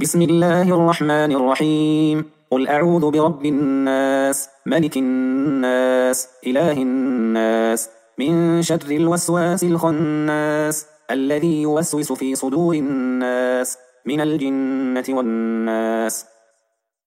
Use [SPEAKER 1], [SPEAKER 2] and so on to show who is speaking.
[SPEAKER 1] بسم الله الرحمن الرحيم. قل أعوذ برب الناس، ملك الناس، إله الناس، من شر الوسواس الخناس، الذي يوسوس في صدور الناس من الجنة والناس.